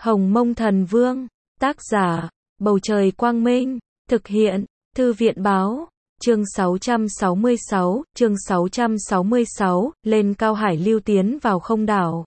Hồng Mông Thần Vương, tác giả, Bầu Trời Quang Minh, thực hiện, Thư viện Báo, chương 666, lên Cao Hải Lưu tiến vào không đảo.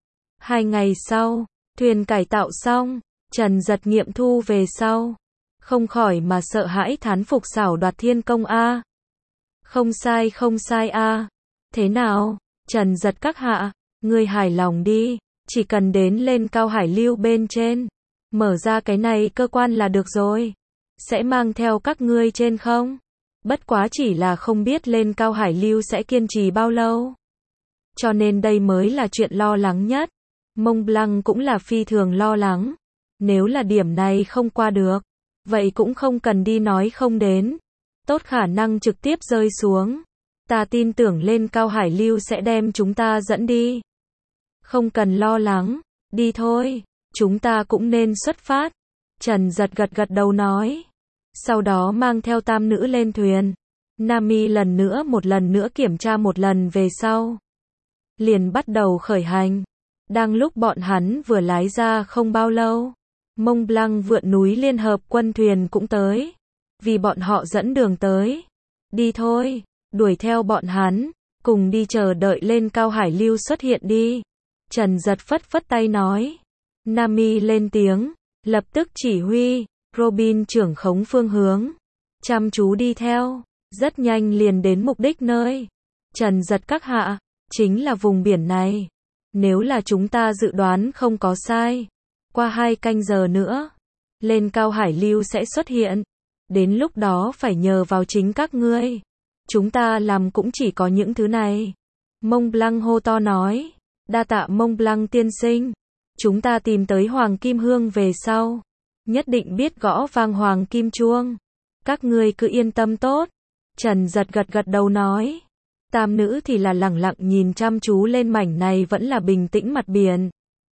2 ngày sau, thuyền cải tạo xong, Trần Dật nghiệm thu về sau, không khỏi mà sợ hãi thán phục xảo đoạt thiên công a. Không sai a. Thế nào, Trần Dật các hạ, ngươi hài lòng đi, chỉ cần đến lên Cao Hải Lưu bên trên, mở ra cái này cơ quan là được rồi. Sẽ mang theo các ngươi trên không? Bất quá chỉ là không biết lên Cao Hải Lưu sẽ kiên trì bao lâu. Cho nên đây mới là chuyện lo lắng nhất. Mông Blanc cũng là phi thường lo lắng. Nếu là điểm này không qua được, vậy cũng không cần đi nói không đến. Tốt khả năng trực tiếp rơi xuống. Ta tin tưởng lên Cao Hải Lưu sẽ đem chúng ta dẫn đi. Không cần lo lắng, đi thôi, chúng ta cũng nên xuất phát. Trần Dật gật đầu nói. Sau đó mang theo tam nữ lên thuyền. Nami một lần nữa kiểm tra một lần về sau. Liền bắt đầu khởi hành. Đang lúc bọn hắn vừa lái ra không bao lâu, Mông Blanc vượn núi liên hợp quân thuyền cũng tới. Vì bọn họ dẫn đường tới. Đi thôi, đuổi theo bọn hắn, cùng đi chờ đợi lên Cao Hải Lưu xuất hiện đi. Trần Dật phất tay nói. Nami lên tiếng, lập tức chỉ huy, Robin trưởng khống phương hướng, chăm chú đi theo, rất nhanh liền đến mục đích nơi. Trần Dật các hạ, chính là vùng biển này. Nếu là chúng ta dự đoán không có sai, qua 2 canh giờ nữa, lên Cao Hải Lưu sẽ xuất hiện. Đến lúc đó phải nhờ vào chính các ngươi. Chúng ta làm cũng chỉ có những thứ này. Mông Blanc hô to nói. Đa tạ Mông Blanc tiên sinh. Chúng ta tìm tới Hoàng Kim Hương về sau, nhất định biết gõ vang Hoàng Kim Chuông. Các ngươi cứ yên tâm tốt. Trần Dật gật đầu nói. Tam nữ thì là lẳng lặng nhìn chăm chú lên mảnh này vẫn là bình tĩnh mặt biển.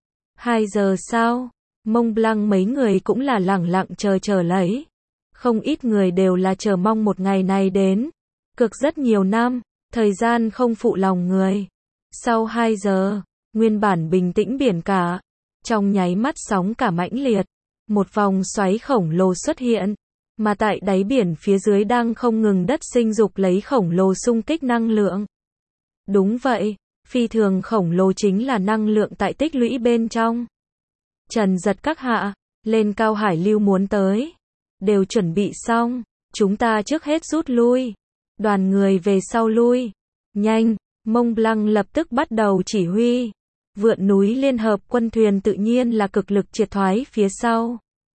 2 giờ sau, Mông Blanc mấy người cũng là lẳng lặng chờ lấy. Không ít người đều là chờ mong một ngày này đến. Cực rất nhiều năm, thời gian không phụ lòng người. Sau 2 giờ, nguyên bản bình tĩnh biển cả, trong nháy mắt sóng cả mãnh liệt, một vòng xoáy khổng lồ xuất hiện, mà tại đáy biển phía dưới đang không ngừng đất sinh dục lấy khổng lồ xung kích năng lượng. Đúng vậy, phi thường khổng lồ chính là năng lượng tại tích lũy bên trong. Trần Dật các hạ, lên Cao Hải Lưu muốn tới, đều chuẩn bị xong, chúng ta trước hết rút lui, đoàn người về sau lui, nhanh. Mông Blanc lập tức bắt đầu chỉ huy. Vượn núi liên hợp quân thuyền tự nhiên là cực lực triệt thoái phía sau.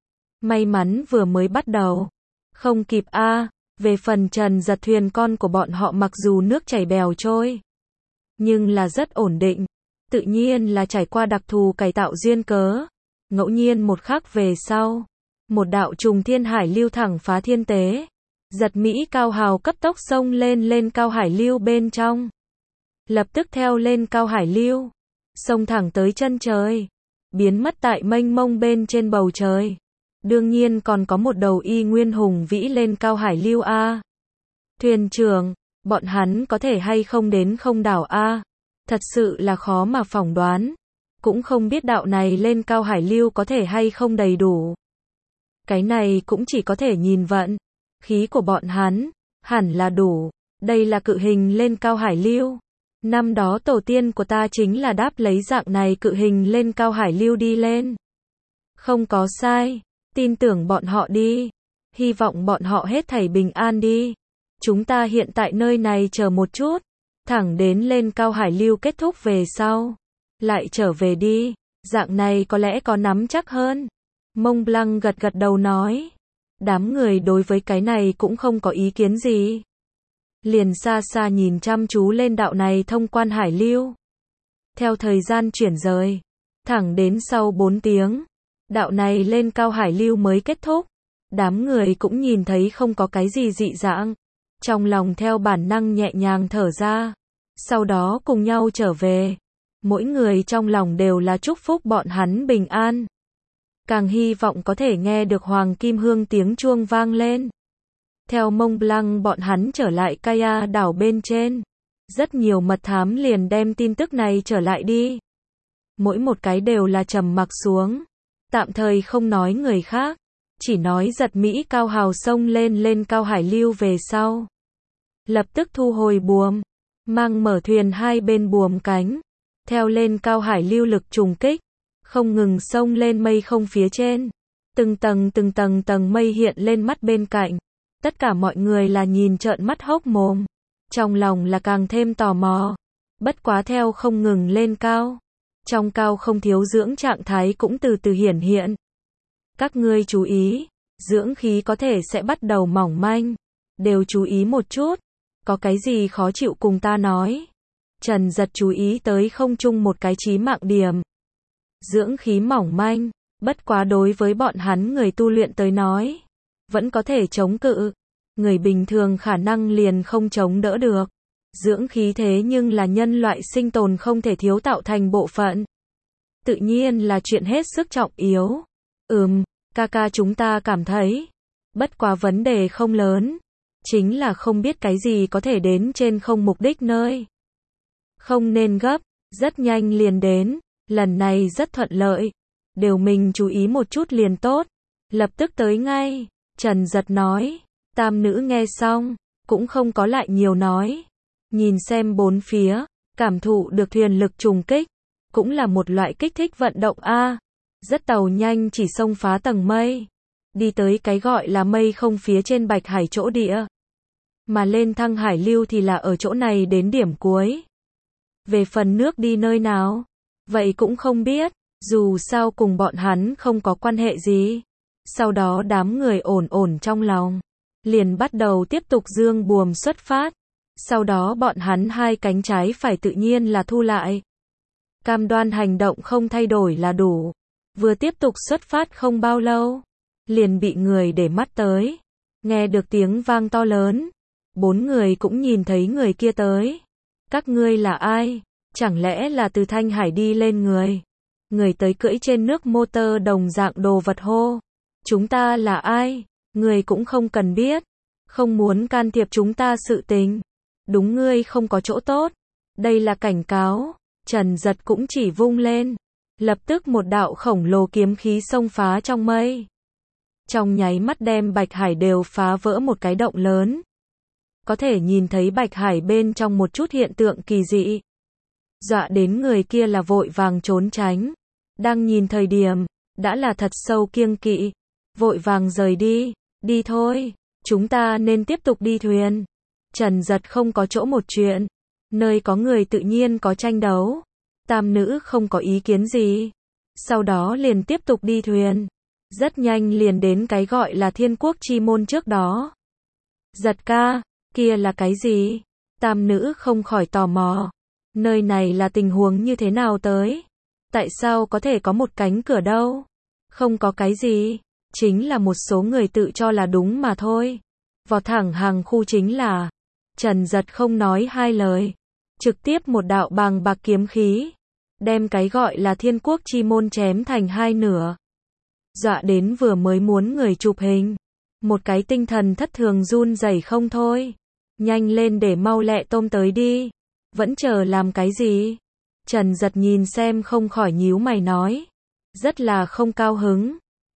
May mắn vừa mới bắt đầu, không kịp a. Về phần Trần Dật thuyền con của bọn họ mặc dù nước chảy bèo trôi, nhưng là rất ổn định. Tự nhiên là trải qua đặc thù cải tạo duyên cớ. Ngẫu nhiên một khắc về sau, một đạo trùng thiên hải lưu thẳng phá thiên tế. Giật Mỹ Cao Hào cấp tốc xông lên Cao Hải Lưu bên trong. Lập tức theo lên Cao Hải Lưu, xông thẳng tới chân trời, biến mất tại mênh mông bên trên bầu trời. Đương nhiên còn có một đầu y nguyên hùng vĩ lên Cao Hải Lưu a. Thuyền trưởng, bọn hắn có thể hay không đến không đảo a? Thật sự là khó mà phỏng đoán. Cũng không biết đạo này lên Cao Hải Lưu có thể hay không đầy đủ. Cái này cũng chỉ có thể nhìn vận khí của bọn hắn, hẳn là đủ. Đây là cự hình lên Cao Hải Lưu. Năm đó tổ tiên của ta chính là đáp lấy dạng này cự hình lên Cao Hải Lưu đi lên. Không có sai, tin tưởng bọn họ đi. Hy vọng bọn họ hết thảy bình an đi. Chúng ta hiện tại nơi này chờ một chút, thẳng đến lên Cao Hải Lưu kết thúc về sau, lại trở về đi, dạng này có lẽ có nắm chắc hơn. Mông Blanc gật đầu nói. Đám người đối với cái này cũng không có ý kiến gì. Liền xa xa nhìn chăm chú lên đạo này thông quan Hải Lưu. Theo thời gian chuyển rời, thẳng đến sau 4 tiếng, đạo này lên Cao Hải Lưu mới kết thúc. Đám người cũng nhìn thấy không có cái gì dị dạng, trong lòng theo bản năng nhẹ nhàng thở ra. Sau đó cùng nhau trở về, mỗi người trong lòng đều là chúc phúc bọn hắn bình an. Càng hy vọng có thể nghe được Hoàng Kim Hương tiếng chuông vang lên. Theo Mông Blanc bọn hắn trở lại Kaya đảo bên trên. Rất nhiều mật thám liền đem tin tức này trở lại đi. Mỗi một cái đều là trầm mặc xuống. tạm thời không nói người khác, chỉ nói giật Mỹ Cao Hào xông lên Cao Hải Lưu về sau. Lập tức thu hồi buồm, mang mở thuyền hai bên buồm cánh, theo lên Cao Hải Lưu lực trùng kích, không ngừng xông lên mây không phía trên. Từng tầng mây hiện lên mắt bên cạnh. Tất cả mọi người là nhìn trợn mắt hốc mồm. Trong lòng là càng thêm tò mò. Bất quá theo không ngừng lên cao. Trong cao không thiếu dưỡng trạng thái cũng từ từ hiển hiện. Các ngươi chú ý, dưỡng khí có thể sẽ bắt đầu mỏng manh. Đều chú ý một chút. Có cái gì khó chịu cùng ta nói. Trần Giật chú ý tới không chung một cái chí mạng điểm. Dưỡng khí mỏng manh, bất quá đối với bọn hắn người tu luyện tới nói, vẫn có thể chống cự. Người bình thường khả năng liền không chống đỡ được. Dưỡng khí thế nhưng là nhân loại sinh tồn không thể thiếu tạo thành bộ phận. Tự nhiên là chuyện hết sức trọng yếu. Ca chúng ta cảm thấy. Bất quá vấn đề không lớn. Chính là không biết cái gì có thể đến trên không mục đích nơi. Không nên gấp, rất nhanh liền đến. Lần này rất thuận lợi. Đều mình chú ý một chút liền tốt. Lập tức tới ngay. Trần Giật nói. Tam nữ nghe xong, cũng không có lại nhiều nói. Nhìn xem bốn phía, cảm thụ được thuyền lực trùng kích. Cũng là một loại kích thích vận động a. Rất tàu nhanh chỉ xông phá tầng mây. Đi tới cái gọi là mây không phía trên Bạch Hải chỗ địa. Mà lên Thăng Hải Lưu thì là ở chỗ này đến điểm cuối. Về phần nước đi nơi nào, vậy cũng không biết, dù sao cùng bọn hắn không có quan hệ gì. Sau đó đám người ổn trong lòng, liền bắt đầu tiếp tục dương buồm xuất phát. Sau đó bọn hắn hai cánh trái phải tự nhiên là thu lại. Cam đoan hành động không thay đổi là đủ. Vừa tiếp tục xuất phát không bao lâu, liền bị người để mắt tới. Nghe được tiếng vang to lớn, bốn người cũng nhìn thấy người kia tới. Các ngươi là ai? Chẳng lẽ là từ Thanh Hải đi lên người? Người tới cưỡi trên nước motor đồng dạng đồ vật hô. Chúng ta là ai? Người cũng không cần biết. Không muốn can thiệp chúng ta sự tình. Đúng ngươi không có chỗ tốt. Đây là cảnh cáo. Trần Giật cũng chỉ vung lên. Lập tức một đạo khổng lồ kiếm khí xông phá trong mây. Trong nháy mắt đem Bạch Hải đều phá vỡ một cái động lớn. Có thể nhìn thấy Bạch Hải bên trong một chút hiện tượng kỳ dị. Dọa đến người kia là vội vàng trốn tránh. Đang nhìn thời điểm, đã là thật sâu kiêng kỵ. Vội vàng rời đi. Đi thôi, chúng ta nên tiếp tục đi thuyền. Trần Giật không có chỗ một chuyện. Nơi có người tự nhiên có tranh đấu. Tam nữ không có ý kiến gì. Sau đó liền tiếp tục đi thuyền. Rất nhanh liền đến cái gọi là Thiên Quốc Chi Môn trước đó. Giật ca, kia là cái gì? Tam nữ không khỏi tò mò. Nơi này là tình huống như thế nào tới? Tại sao có thể có một cánh cửa đâu? Không có cái gì. Chính là một số người tự cho là đúng mà thôi. Vọt thẳng hàng khu chính là. Trần Giật không nói hai lời. Trực tiếp một đạo bàng bạc kiếm khí. Đem cái gọi là Thiên Quốc Chi Môn chém thành hai nửa. Dọa đến vừa mới muốn người chụp hình. Một cái tinh thần thất thường run rẩy không thôi. Nhanh lên để mau lẹ tôm tới đi. Vẫn chờ làm cái gì? Trần Giật nhìn xem không khỏi nhíu mày nói. Rất là không cao hứng.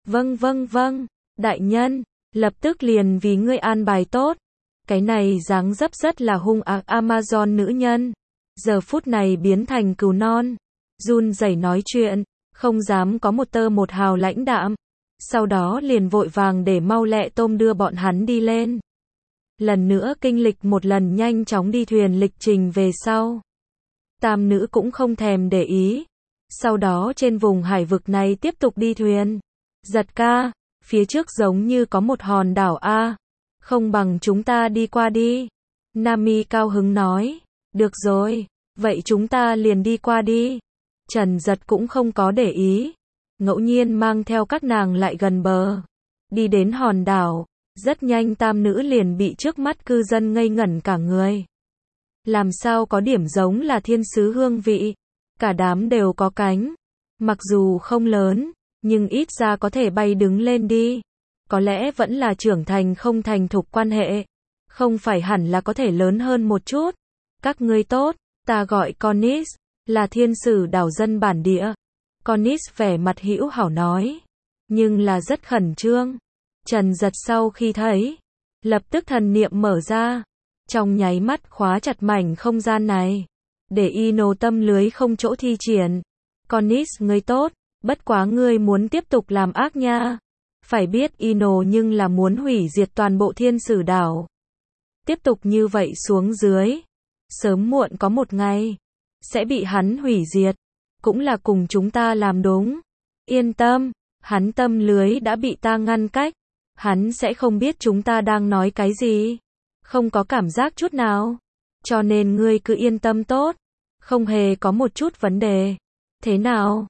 Vâng, đại nhân, lập tức liền vì ngươi an bài tốt. Cái này dáng dấp rất là hung ác Amazon nữ nhân. Giờ phút này biến thành cừu non. Run rẩy nói chuyện, không dám có một tơ một hào lãnh đạm. Sau đó liền vội vàng để mau lẹ tôm đưa bọn hắn đi lên. Lần nữa kinh lịch một lần nhanh chóng đi thuyền lịch trình về sau. Tam nữ cũng không thèm để ý. Sau đó trên vùng hải vực này tiếp tục đi thuyền. Giật ca, phía trước giống như có một hòn đảo a. Không bằng chúng ta đi qua đi. Nami cao hứng nói. Được rồi, vậy chúng ta liền đi qua đi. Trần Giật cũng không có để ý. Ngẫu nhiên mang theo các nàng lại gần bờ. Đi đến hòn đảo. Rất nhanh tam nữ liền bị trước mắt cư dân ngây ngẩn cả người. Làm sao có điểm giống là thiên sứ hương vị. Cả đám đều có cánh. Mặc dù không lớn, nhưng ít ra có thể bay đứng lên đi. Có lẽ vẫn là trưởng thành không thành thục quan hệ. Không phải hẳn là có thể lớn hơn một chút. Các ngươi tốt, ta gọi Connis, là thiên sử đảo dân bản địa. Connis vẻ mặt hữu hảo nói. nhưng là rất khẩn trương. Trần Giật sau khi thấy, lập tức thần niệm mở ra, trong nháy mắt khóa chặt mảnh không gian này, để Ino tâm lưới không chỗ thi triển. Cornice ngươi tốt, bất quá ngươi muốn tiếp tục làm ác nha. Phải biết Ino nhưng là muốn hủy diệt toàn bộ Thiên Sử đảo. Tiếp tục như vậy xuống dưới, sớm muộn có một ngày, sẽ bị hắn hủy diệt. Cũng là cùng chúng ta làm đúng. Yên tâm, hắn tâm lưới đã bị ta ngăn cách. Hắn sẽ không biết chúng ta đang nói cái gì. Không có cảm giác chút nào. Cho nên ngươi cứ yên tâm tốt. Không hề có một chút vấn đề. Thế nào?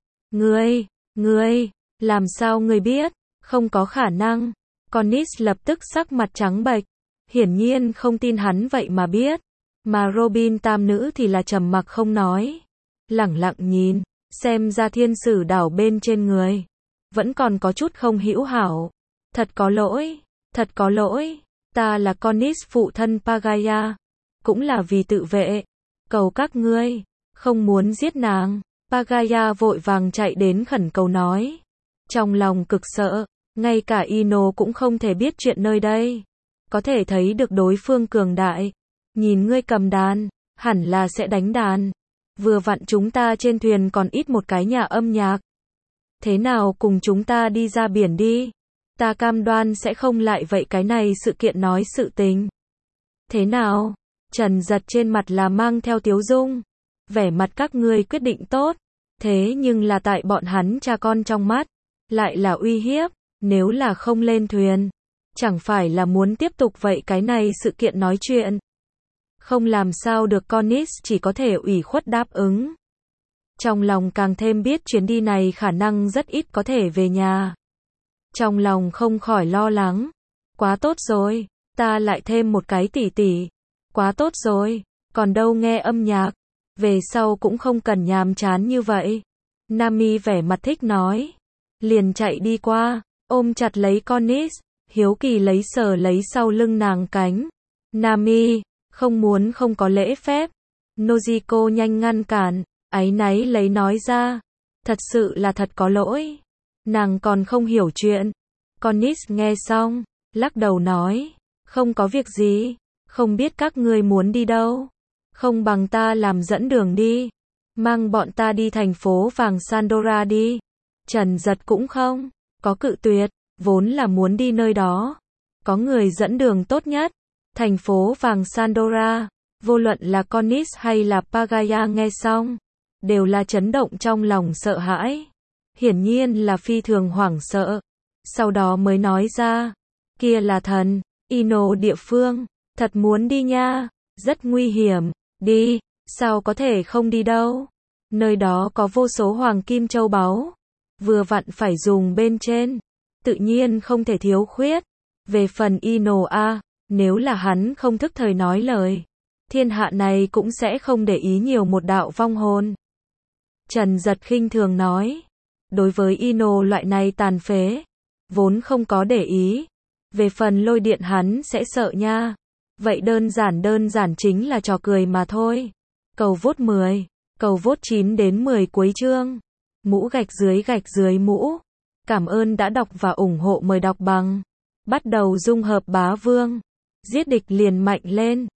Ngươi, làm sao ngươi biết? Không có khả năng. Cornice lập tức sắc mặt trắng bệch. Hiển nhiên không tin hắn vậy mà biết. Mà Robin tam nữ thì là trầm mặc không nói. Lẳng lặng nhìn, xem ra Thiên Sử đảo bên trên người. Vẫn còn có chút không hữu hảo. Thật có lỗi. Ta là Cornice phụ thân Pagaya. Cũng là vì tự vệ. Cầu các ngươi, không muốn giết nàng. Pagaya vội vàng chạy đến khẩn cầu nói. Trong lòng cực sợ, ngay cả Ino cũng không thể biết chuyện nơi đây. Có thể thấy được đối phương cường đại. Nhìn ngươi cầm đàn, hẳn là sẽ đánh đàn. Vừa vặn chúng ta trên thuyền còn ít một cái nhà âm nhạc. Thế nào cùng chúng ta đi ra biển đi. Ta cam đoan sẽ không lại vậy cái này sự kiện nói sự tình. Thế nào? Trần Giật trên mặt là mang theo tiếu dung. Vẻ mặt các ngươi quyết định tốt. Thế nhưng là tại bọn hắn cha con trong mắt. Lại là uy hiếp. Nếu là không lên thuyền. Chẳng phải là muốn tiếp tục vậy cái này sự kiện nói chuyện. Không làm sao được Cornice chỉ có thể ủy khuất đáp ứng. Trong lòng càng thêm biết chuyến đi này khả năng rất ít có thể về nhà. Trong lòng không khỏi lo lắng. Quá tốt rồi, ta lại thêm một cái tỷ tỷ. Quá tốt rồi, còn đâu nghe âm nhạc. Về sau cũng không cần nhàm chán như vậy. Nami vẻ mặt thích nói. Liền chạy đi qua, ôm chặt lấy Cornice, hiếu kỳ lấy sờ lấy sau lưng nàng cánh. Nami, không muốn không có lễ phép. Nojiko nhanh ngăn cản, áy náy lấy nói ra. Thật sự là thật có lỗi. Nàng còn không hiểu chuyện. Cornice nghe xong, lắc đầu nói. Không có việc gì, không biết các ngươi muốn đi đâu. Không bằng ta làm dẫn đường đi. Mang bọn ta đi thành phố vàng Sandora đi. Trần Giật cũng không có cự tuyệt, vốn là muốn đi nơi đó. Có người dẫn đường tốt nhất. Thành phố vàng Sandora, vô luận là Cornice hay là Pagaya nghe xong, đều là chấn động trong lòng sợ hãi. Hiển nhiên là phi thường hoảng sợ. Sau đó mới nói ra, kia là thần, Ino địa phương, thật muốn đi nha, rất nguy hiểm, đi, sao có thể không đi đâu. Nơi đó có vô số hoàng kim châu báu, vừa vặn phải dùng bên trên, tự nhiên không thể thiếu khuyết. Về phần Ino nếu là hắn không thức thời nói lời, thiên hạ này cũng sẽ không để ý nhiều một đạo vong hồn. Trần Giật khinh thường nói, đối với Ino loại này tàn phế, vốn không có để ý. Về phần lôi điện hắn sẽ sợ nha. Vậy đơn giản chính là trò cười mà thôi. Cầu vote 10, cầu vote 9 đến 10 cuối chương. Mũ gạch dưới mũ. Cảm ơn đã đọc và ủng hộ, mời đọc bằng. Bắt đầu dung hợp bá vương. Giết địch liền mạnh lên.